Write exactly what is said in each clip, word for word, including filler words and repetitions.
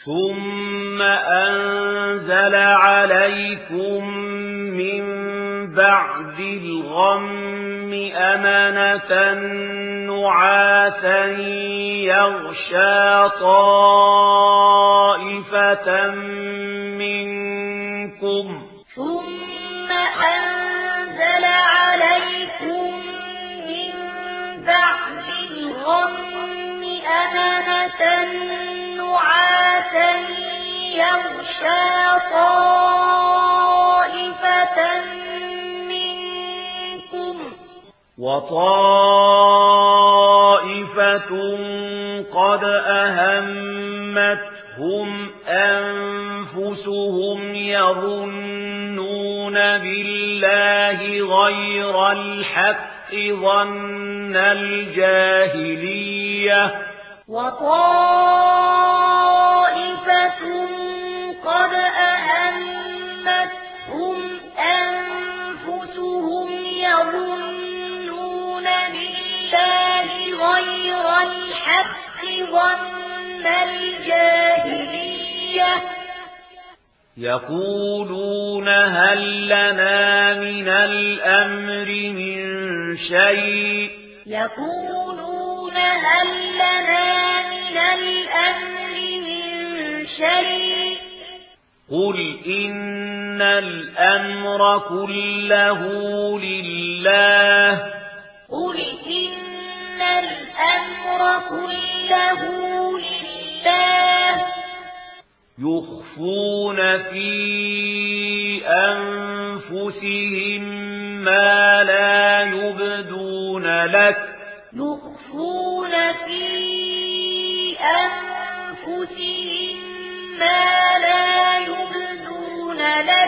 ثم أنزل عليكم من بعد الغم أمنة نعاسا يغشى طائفة منكم ثم أنزل عليكم من بعد الغم أمنة نعاسا يغشى طائفة منكم وطائفة قد أهمتهم أنفسهم يظنون بالله غير الحق ظن الجاهلية وطائفة قد أهمتهم أنفسهم يظنون بالله غير الحق ظن الجاهلية يقولون هل لنا من الأمر من شيء يقولون هل لنا من الأمر من شيء قل إن الأمر كله لله قل إن الأمر كله لله يخفون في أنفسهم ما لا يبدون لك يخفون في أنفسهم ما لا يبدون لك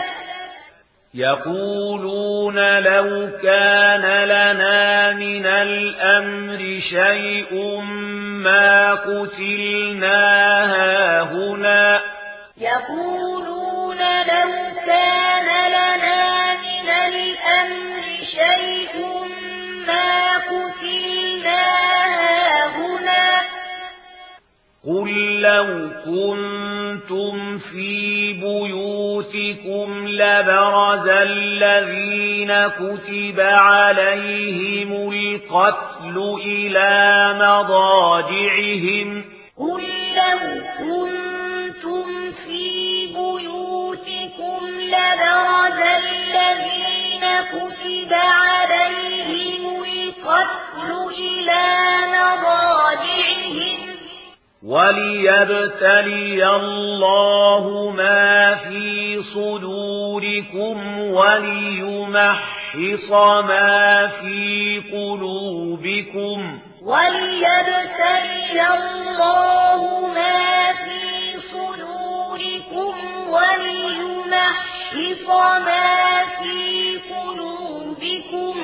يقولون لو كان لنا من الأمر شيء ما قتلنا هاهنا يقولون لو كان لنا من الأمر شيء ما قتلنا هاهنا قل لو كنتم في بيوتكم لبرز الذين كتب عليهم القتل إلى مضاجعهم قل لو كنتم في بيوتكم لبرز الذين كتب عليهم القتل إلى مضاجعهم وليبتلي الله ما في صدوركم وليمحص ما في قلوبكم وليبتلي الله ما في صدوركم وليمحص ما في قلوبكم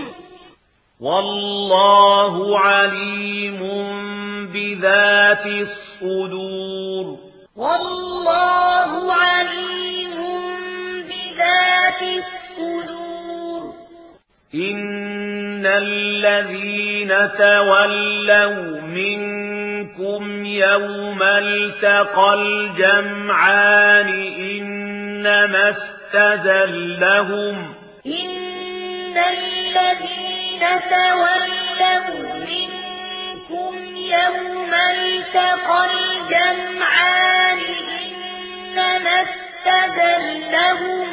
والله عليم بذات الصدور والله عليم بذات الصدور إن الذين تولوا منكم يوم التقى الجمعان إنما استزلهم إن الذين تولوا منكم يوم التقى الجمعان إنما استزلهم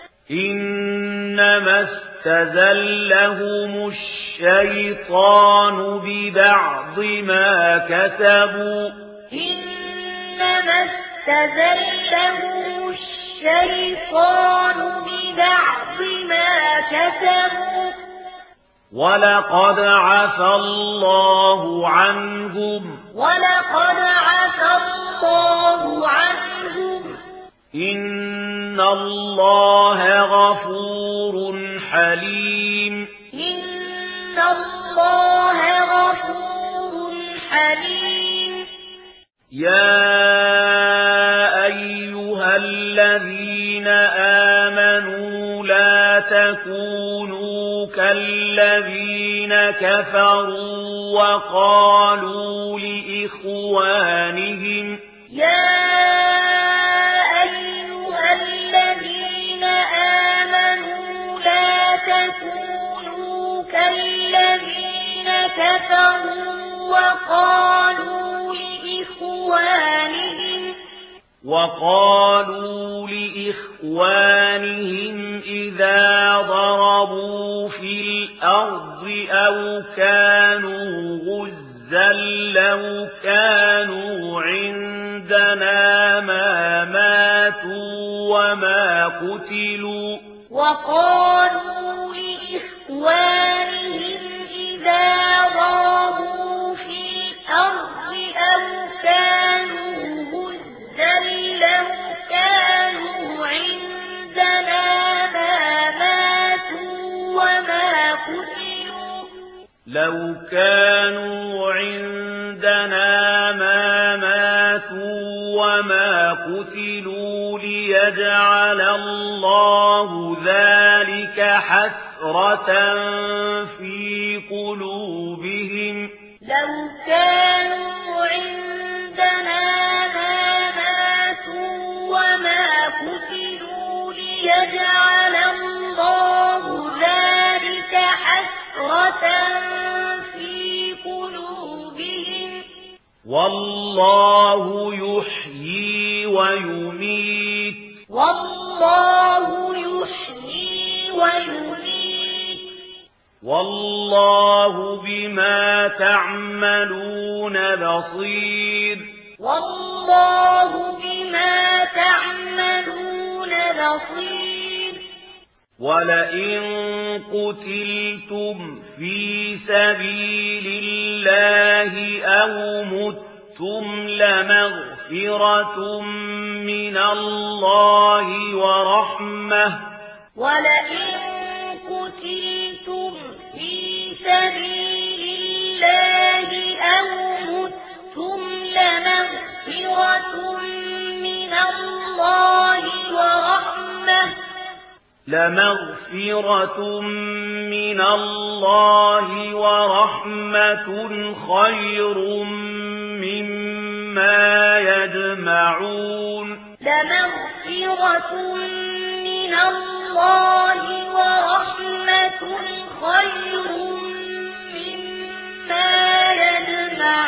إنما استزلهم الشيطان ببعض ما كسبوا إنما استزلهم الشيطان ببعض ما كسبوا ولقد عفى الله عنهم ولقد عفى الله عنهم إن الله غفور حليم إن الله غفور حليم يا أيها الذين آمنوا لا تكونوا كالذين كفروا وقالوا لإخوانهم يا وقالوا لإخوانهم إذا ضربوا في الأرض أو كانوا غزا لو كانوا عندنا ما ماتوا وما قتلوا وقالوا لإخوانهم إذا ضربوا في الأرض أو كانوا غزا لو كانوا عندنا ما ماتوا وما قتلوا لو كانوا عندنا ما ماتوا وما قتلوا ليجعل الله ذلك حسرة في قلوبهم لو كانوا عندنا ما ماتوا وما قتلوا ليجعل الله ذلك حسرة في قلوبهم والله يحيي ويميت والله يحيي ويميت والله بما تعملون بصير والله بما تعملون بصير ولئن قتلتم في سبيل الله أو متم لمغفرة من الله ورحمة ولئن قتلتم في سبيل الله أو متم لمغفرة من الله ورحمة لمغفرة من الله ورحمة خير مما يجمعون لمغفرة من الله ورحمة خير مما يجمعون